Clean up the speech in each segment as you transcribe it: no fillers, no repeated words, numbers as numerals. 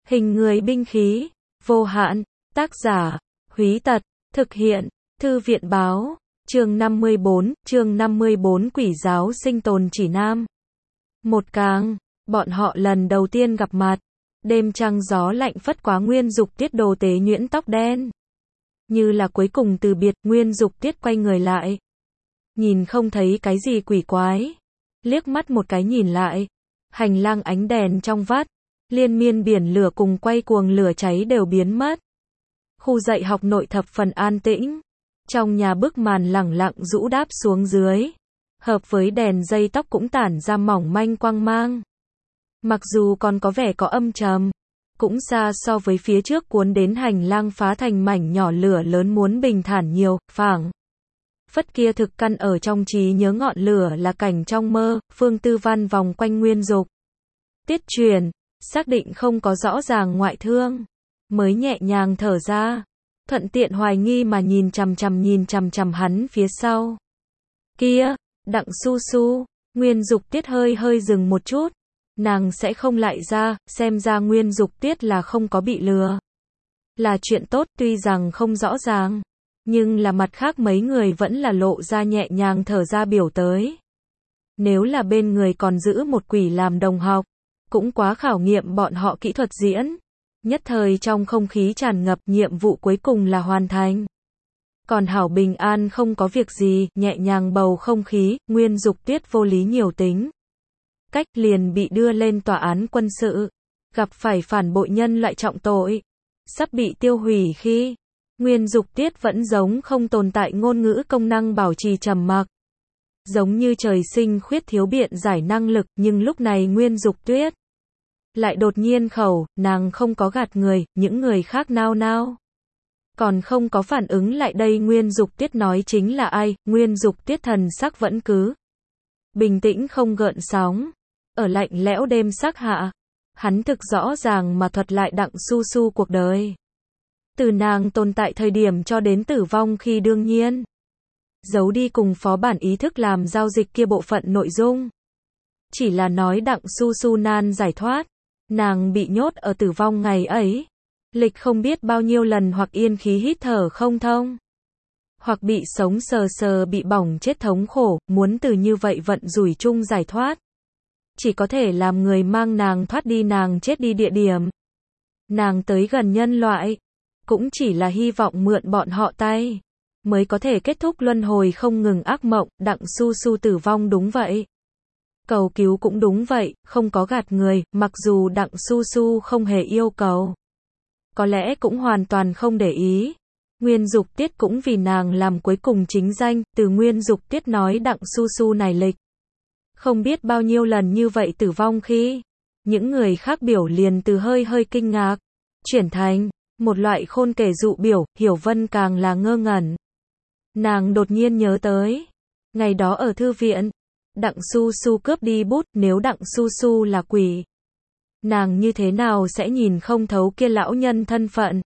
Hình người binh khí, vô hạn, tác giả, Húy Tật, thực hiện, Thư viện báo, chương 54, Quỷ giáo sinh tồn chỉ nam. Một càng, bọn họ lần đầu tiên gặp mặt, đêm trăng gió lạnh phất quá Nguyên Dục Tiết đồ tế nhuyễn tóc đen. Như là cuối cùng từ biệt, Nguyên Dục Tiết quay người lại. Nhìn không thấy cái gì quỷ quái. Liếc mắt một cái nhìn lại. Hành lang ánh đèn trong vắt. Liên miên biển lửa cùng quay cuồng lửa cháy đều biến mất. Khu dạy học nội thập phần an tĩnh. Trong nhà bức màn lẳng lặng rũ đáp xuống dưới. Hợp với đèn dây tóc cũng tản ra mỏng manh quang mang. Mặc dù còn có vẻ có âm trầm, cũng xa so với phía trước cuốn đến hành lang phá thành mảnh nhỏ lửa lớn muốn bình thản nhiều, phảng phất kia thực căn ở trong trí nhớ ngọn lửa là cảnh trong mơ. Phương Tư Văn vòng quanh Nguyên Dục Tiết truyền, xác định không có rõ ràng ngoại thương, mới nhẹ nhàng thở ra, thuận tiện hoài nghi mà nhìn chằm chằm hắn phía sau. Kia, Đặng Su Su. Nguyên Dục Tiết hơi dừng một chút. Nàng sẽ không lại ra, xem ra Nguyên Dục Tiết là không có bị lừa. Là chuyện tốt, tuy rằng không rõ ràng, nhưng là mặt khác mấy người vẫn là lộ ra nhẹ nhàng thở ra biểu tới. Nếu là bên người còn giữ một quỷ làm đồng học, cũng quá khảo nghiệm bọn họ kỹ thuật diễn. Nhất thời trong không khí tràn ngập, nhiệm vụ cuối cùng là hoàn thành. Còn hảo bình an không có việc gì, nhẹ nhàng bầu không khí. Nguyên Dục Tiết vô lý nhiều tính cách liền bị đưa lên tòa án quân sự, gặp phải phản bội nhân loại trọng tội, sắp bị tiêu hủy khi Nguyên Dục Tiết vẫn giống không tồn tại ngôn ngữ công năng bảo trì trầm mặc, giống như trời sinh khuyết thiếu biện giải năng lực. Nhưng lúc này Nguyên Dục Tiết lại đột nhiên khẩu, nàng không có gạt người. Những người khác nao nao, còn không có phản ứng lại đây Nguyên Dục Tiết nói chính là ai. Nguyên Dục Tiết thần sắc vẫn cứ bình tĩnh không gợn sóng. Ở lạnh lẽo đêm sắc hạ, hắn thực rõ ràng mà thuật lại Đặng Su Su cuộc đời. Từ nàng tồn tại thời điểm cho đến tử vong khi đương nhiên. Giấu đi cùng phó bản ý thức làm giao dịch kia bộ phận nội dung. Chỉ là nói Đặng Su Su nan giải thoát. Nàng bị nhốt ở tử vong ngày ấy. Lịch không biết bao nhiêu lần, hoặc yên khí hít thở không thông, hoặc bị sống sờ bị bỏng chết thống khổ, muốn từ như vậy vận rủi chung giải thoát. Chỉ có thể làm người mang nàng thoát đi nàng chết đi địa điểm. Nàng tới gần nhân loại, cũng chỉ là hy vọng mượn bọn họ tay, mới có thể kết thúc luân hồi không ngừng ác mộng. Đặng Su Su tử vong đúng vậy. Cầu cứu cũng đúng vậy, không có gạt người, mặc dù Đặng Su Su không hề yêu cầu. Có lẽ cũng hoàn toàn không để ý. Nguyên Dục Tiết cũng vì nàng làm cuối cùng chính danh. Từ Nguyên Dục Tiết nói Đặng Su Su này lịch không biết bao nhiêu lần như vậy tử vong khi những người khác biểu liền từ hơi kinh ngạc chuyển thành một loại khôn kể dụ biểu. Hiểu Vân càng là ngơ ngẩn. Nàng đột nhiên nhớ tới ngày đó ở thư viện, Đặng Su Su cướp đi bút. Nếu Đặng Su Su là quỷ, nàng như thế nào sẽ nhìn không thấu kia lão nhân thân phận.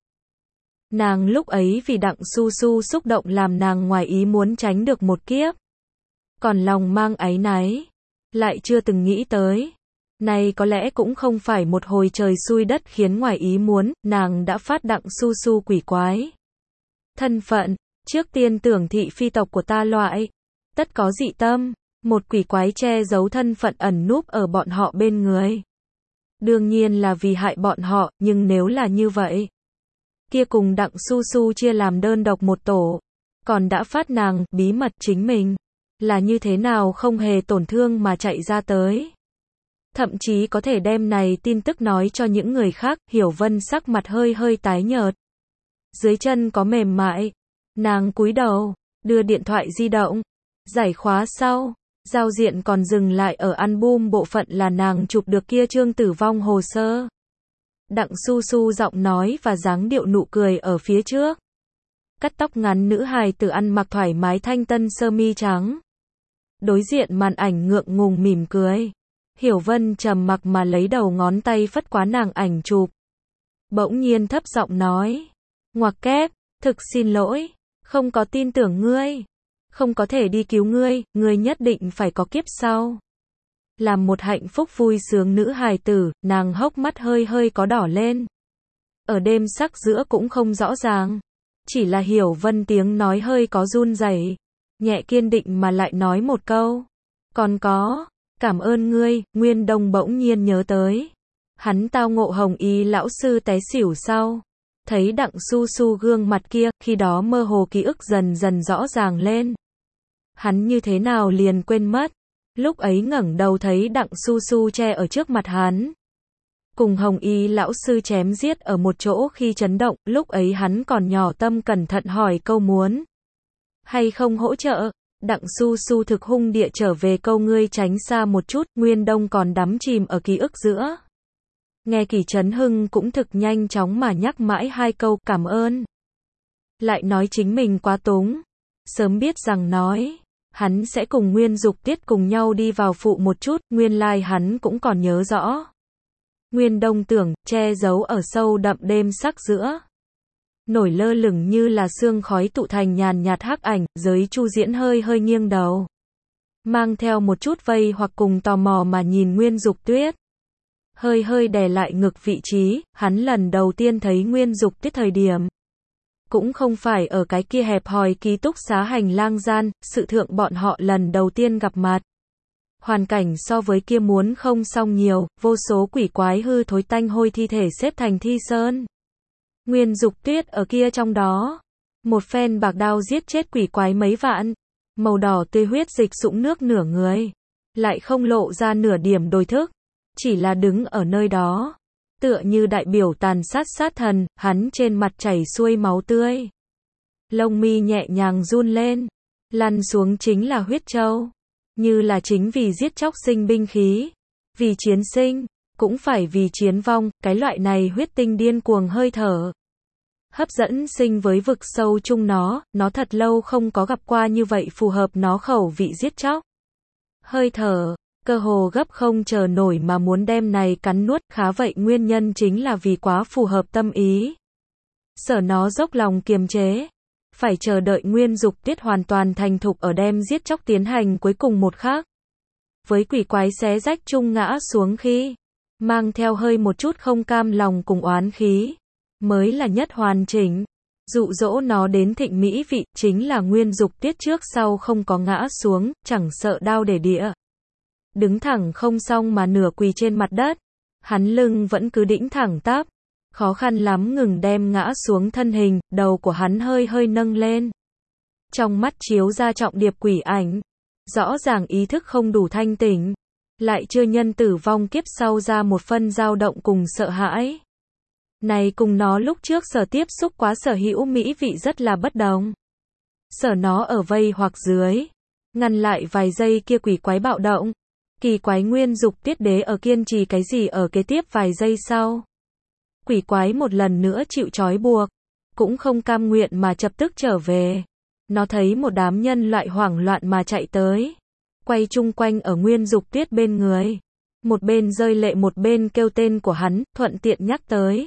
Nàng lúc ấy vì Đặng Su Su xúc động làm nàng ngoài ý muốn tránh được một kiếp, còn lòng mang áy náy, lại chưa từng nghĩ tới. Này có lẽ cũng không phải một hồi trời xui đất khiến ngoài ý muốn. Nàng đã phát Đặng Su Su quỷ quái thân phận, trước tiên tưởng thị phi tộc của ta loại, tất có dị tâm. Một quỷ quái che giấu thân phận ẩn núp ở bọn họ bên người. Đương nhiên là vì hại bọn họ, nhưng nếu là như vậy, kia cùng Đặng Su Su chia làm đơn độc một tổ, còn đã phát nàng bí mật chính mình, là như thế nào không hề tổn thương mà chạy ra tới. Thậm chí có thể đem này tin tức nói cho những người khác. Hiểu Vân sắc mặt hơi tái nhợt, dưới chân có mềm mại. Nàng cúi đầu, đưa điện thoại di động, giải khóa sau. Giao diện còn dừng lại ở album bộ phận là nàng chụp được kia chương tử vong hồ sơ. Đặng Su Su giọng nói và dáng điệu nụ cười ở phía trước. Cắt tóc ngắn nữ hài tử ăn mặc thoải mái thanh tân sơ mi trắng. Đối diện màn ảnh ngượng ngùng mỉm cười. Hiểu Vân trầm mặc mà lấy đầu ngón tay phất quá nàng ảnh chụp. Bỗng nhiên thấp giọng nói. Ngoặc kép, thực xin lỗi, không có tin tưởng ngươi. Không có thể đi cứu ngươi, ngươi nhất định phải có kiếp sau. Làm một hạnh phúc vui sướng nữ hài tử, nàng hốc mắt hơi có đỏ lên. ở đêm sắc giữa cũng không rõ ràng. Chỉ là Hiểu Vân tiếng nói hơi có run rẩy, nhẹ kiên định mà lại nói một câu. Còn có, cảm ơn ngươi. Nguyên Đông bỗng nhiên nhớ tới. Hắn tao ngộ Hồng Y lão sư té xỉu sau. Thấy Đặng Su Su gương mặt kia, khi đó mơ hồ ký ức dần dần rõ ràng lên. Hắn như thế nào liền quên mất. Lúc ấy ngẩng đầu thấy Đặng Su Su che ở trước mặt hắn. Cùng Hồng Y lão sư chém giết ở một chỗ khi chấn động, lúc ấy hắn còn nhỏ tâm cẩn thận hỏi câu muốn hay không hỗ trợ. Đặng Su Su thực hung địa trở về câu ngươi tránh xa một chút. Nguyên Đông còn đắm chìm ở ký ức giữa. Nghe Kỳ Trấn Hưng cũng thực nhanh chóng mà nhắc mãi hai câu cảm ơn. Lại nói chính mình quá túng. Sớm biết rằng nói hắn sẽ cùng Nguyên Dục Tiết cùng nhau đi vào phụ một chút, nguyên lai hắn cũng còn nhớ rõ. Nguyên Đông tưởng, che giấu ở sâu đậm đêm sắc giữa. Nổi lơ lửng như là sương khói tụ thành nhàn nhạt hắc ảnh, giới Chu Diễn hơi hơi nghiêng đầu. Mang theo một chút vây hoặc cùng tò mò mà nhìn Nguyên Dục Tuyết. Hơi hơi đè lại ngực vị trí, hắn lần đầu tiên thấy Nguyên Dục Tiết thời điểm. Cũng không phải ở cái kia hẹp hòi ký túc xá hành lang gian, sự thượng bọn họ lần đầu tiên gặp mặt. Hoàn cảnh so với kia muốn không xong nhiều, vô số quỷ quái hư thối tanh hôi thi thể xếp thành thi sơn. Nguyên Dục Tuyết ở kia trong đó. Một phen bạc đao giết chết quỷ quái mấy vạn. Màu đỏ tươi huyết dịch sũng nước nửa người. Lại không lộ ra nửa điểm đồi thức. Chỉ là đứng ở nơi đó. Tựa như đại biểu tàn sát sát thần, hắn trên mặt chảy xuôi máu tươi. Lông mi nhẹ nhàng run lên. Lăn xuống chính là huyết châu. Như là chính vì giết chóc sinh binh khí. Vì chiến sinh, cũng phải vì chiến vong, cái loại này huyết tinh điên cuồng hơi thở. Hấp dẫn sinh với vực sâu chung nó thật lâu không có gặp qua như vậy phù hợp nó khẩu vị giết chóc. Hơi thở, cơ hồ gấp không chờ nổi mà muốn đem này cắn nuốt, khá vậy nguyên nhân chính là vì quá phù hợp tâm ý. Sở nó dốc lòng kiềm chế. Phải chờ đợi Nguyên Dục Tiết hoàn toàn thành thục ở đem giết chóc tiến hành cuối cùng một khắc. Với quỷ quái xé rách chung ngã xuống khi, mang theo hơi một chút không cam lòng cùng oán khí, mới là nhất hoàn chỉnh. Dụ dỗ nó đến thịnh mỹ vị, chính là Nguyên Dục Tiết trước sau không có ngã xuống, chẳng sợ đau để địa. Đứng thẳng không xong mà nửa quỳ trên mặt đất, hắn lưng vẫn cứ đĩnh thẳng tắp. Khó khăn lắm ngừng đem ngã xuống thân hình, đầu của hắn hơi hơi nâng lên. Trong mắt chiếu ra trọng điệp quỷ ảnh. Rõ ràng ý thức không đủ thanh tỉnh. Lại chưa nhân tử vong kiếp sau ra một phân dao động cùng sợ hãi. Này cùng nó lúc trước sở tiếp xúc quá sở hữu mỹ vị rất là bất đồng. Sở nó ở vây hoặc dưới. Ngăn lại vài giây kia quỷ quái bạo động. Kỳ quái Nguyên Dục Tiết đế ở kiên trì cái gì ở kế tiếp vài giây sau. Quỷ quái một lần nữa chịu trói buộc, cũng không cam nguyện mà chập tức trở về. Nó thấy một đám nhân loại hoảng loạn mà chạy tới, quay chung quanh ở Nguyên Dục Tiết bên người. Một bên rơi lệ một bên kêu tên của hắn, thuận tiện nhắc tới.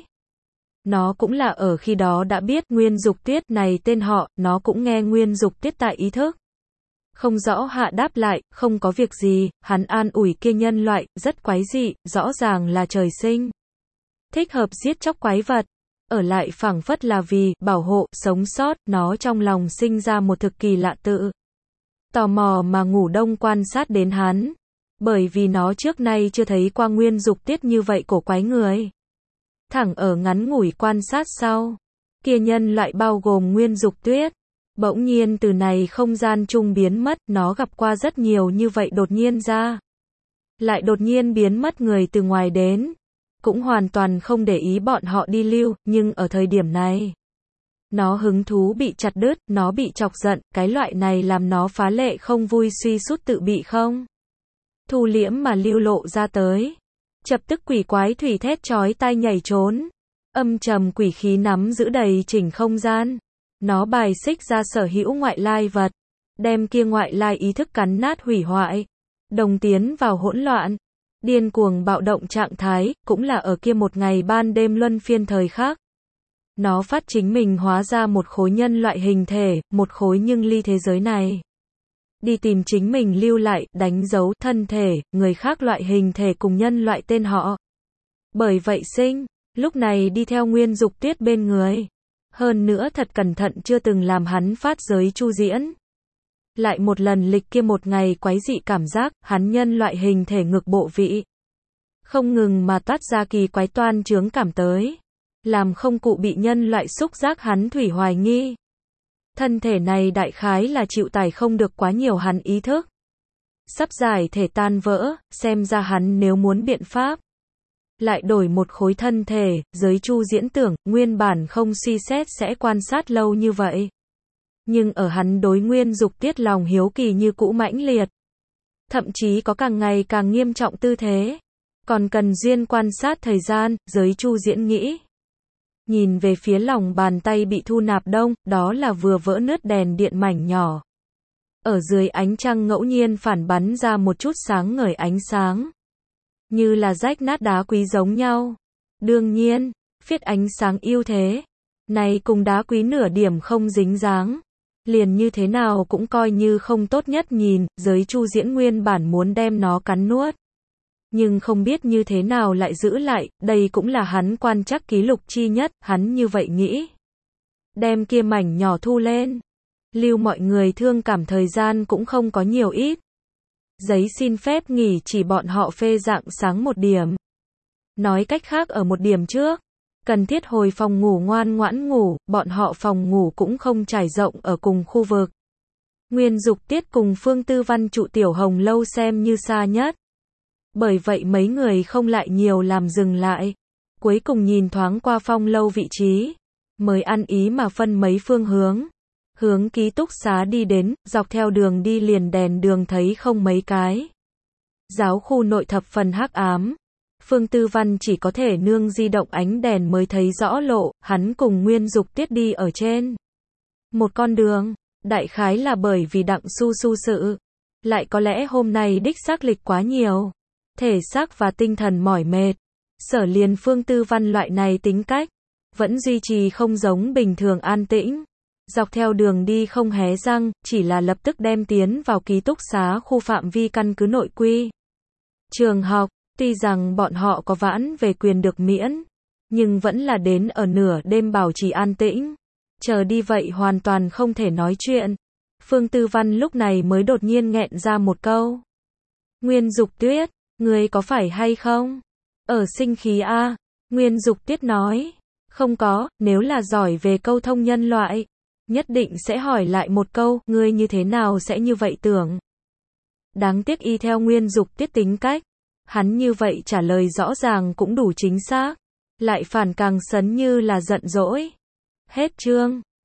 Nó cũng là ở khi đó đã biết Nguyên Dục Tiết này tên họ, nó cũng nghe Nguyên Dục Tiết tại ý thức. Không rõ hạ đáp lại, không có việc gì, hắn an ủi kia nhân loại, rất quái dị, rõ ràng là trời sinh. Thích hợp giết chóc quái vật, ở lại phảng phất là vì bảo hộ, sống sót, nó trong lòng sinh ra một thực kỳ lạ tự. Tò mò mà ngủ đông quan sát đến hắn, bởi vì nó trước nay chưa thấy qua Nguyên Dục Tiết như vậy cổ quái người. Thẳng ở ngắn ngủi quan sát sau, kia nhân loại bao gồm Nguyên Dục Tuyết, bỗng nhiên từ này không gian chung biến mất, nó gặp qua rất nhiều như vậy đột nhiên ra. Lại đột nhiên biến mất người từ ngoài đến. Cũng hoàn toàn không để ý bọn họ đi lưu, nhưng ở thời điểm này, nó hứng thú bị chặt đứt, nó bị chọc giận, cái loại này làm nó phá lệ không vui suy sút tự bị không. Thu liễm mà lưu lộ ra tới. Chập tức quỷ quái thủy thét chói tai nhảy trốn. Âm trầm quỷ khí nắm giữ đầy chỉnh không gian. Nó bài xích ra sở hữu ngoại lai vật. Đem kia ngoại lai ý thức cắn nát hủy hoại. Đồng tiến vào hỗn loạn. Điên cuồng bạo động trạng thái, cũng là ở kia một ngày ban đêm luân phiên thời khác. Nó phát chính mình hóa ra một khối nhân loại hình thể, một khối nhưng ly thế giới này. Đi tìm chính mình lưu lại, đánh dấu thân thể, người khác loại hình thể cùng nhân loại tên họ. Bởi vậy sinh lúc này đi theo Nguyên Dục Tuyết bên người. Hơn nữa thật cẩn thận chưa từng làm hắn phát giới chu diễn. Lại một lần lịch kia một ngày quái dị cảm giác, hắn nhân loại hình thể ngực bộ vị. Không ngừng mà toát ra kỳ quái toan chướng cảm tới. Làm không cụ bị nhân loại xúc giác hắn thủy hoài nghi. Thân thể này đại khái là chịu tải không được quá nhiều hắn ý thức. Sắp giải thể tan vỡ, xem ra hắn nếu muốn biện pháp. Lại đổi một khối thân thể, giới chu diễn tưởng, nguyên bản không suy xét sẽ quan sát lâu như vậy. Nhưng ở hắn đối Nguyên Dục Tiết lòng hiếu kỳ như cũ mãnh liệt. Thậm chí có càng ngày càng nghiêm trọng tư thế. Còn cần duyên quan sát thời gian, giới chu diễn nghĩ. Nhìn về phía lòng bàn tay bị thu nạp đông, đó là vừa vỡ nứt đèn điện mảnh nhỏ. Ở dưới ánh trăng ngẫu nhiên phản bắn ra một chút sáng ngời ánh sáng. Như là rách nát đá quý giống nhau. Đương nhiên, phiết ánh sáng ưu thế. Này cùng đá quý nửa điểm không dính dáng. Liền như thế nào cũng coi như không tốt nhất nhìn, giới chu diễn nguyên bản muốn đem nó cắn nuốt. Nhưng không biết như thế nào lại giữ lại, đây cũng là hắn quan trắc ký lục chi nhất, hắn như vậy nghĩ. Đem kia mảnh nhỏ thu lên. Lưu mọi người thương cảm thời gian cũng không có nhiều ít. Giấy xin phép nghỉ chỉ bọn họ phê rạng sáng một điểm. Nói cách khác ở một điểm trước. Cần thiết hồi phòng ngủ ngoan ngoãn ngủ, bọn họ phòng ngủ cũng không trải rộng ở cùng khu vực. Nguyên Dục Tiết cùng Phương Tư Văn trụ Tiểu Hồng lâu xem như xa nhất. Bởi vậy mấy người không lại nhiều làm dừng lại. Cuối cùng nhìn thoáng qua phong lâu vị trí. Mới ăn ý mà phân mấy phương hướng. Hướng ký túc xá đi đến, dọc theo đường đi liền đèn đường thấy không mấy cái. Giáo khu nội thập phần hắc ám. Phương Tư Văn chỉ có thể nương di động ánh đèn mới thấy rõ lộ, hắn cùng Nguyên Dục Tiết đi ở trên một con đường, đại khái là bởi vì Đặng Su Su sự. Lại có lẽ hôm nay đích xác lịch quá nhiều. Thể xác và tinh thần mỏi mệt. Sở liền Phương Tư Văn loại này tính cách, vẫn duy trì không giống bình thường an tĩnh. Dọc theo đường đi không hé răng, chỉ là lập tức đem tiến vào ký túc xá khu phạm vi căn cứ nội quy. Trường học, tuy rằng bọn họ có vãn về quyền được miễn, nhưng vẫn là đến ở nửa đêm bảo trì an tĩnh. Chờ đi vậy hoàn toàn không thể nói chuyện. Phương Tư Văn lúc này mới đột nhiên nghẹn ra một câu. Nguyên Dục Tuyết, ngươi có phải hay không? Ở sinh khí a? Nguyên Dục Tuyết nói. Không có, nếu là giỏi về câu thông nhân loại. Nhất định sẽ hỏi lại một câu, ngươi như thế nào sẽ như vậy tưởng? Đáng tiếc y theo Nguyên Dục Tiết tính cách. Hắn như vậy trả lời rõ ràng cũng đủ chính xác. Lại phản càng sấn như là giận dỗi. Hết chương.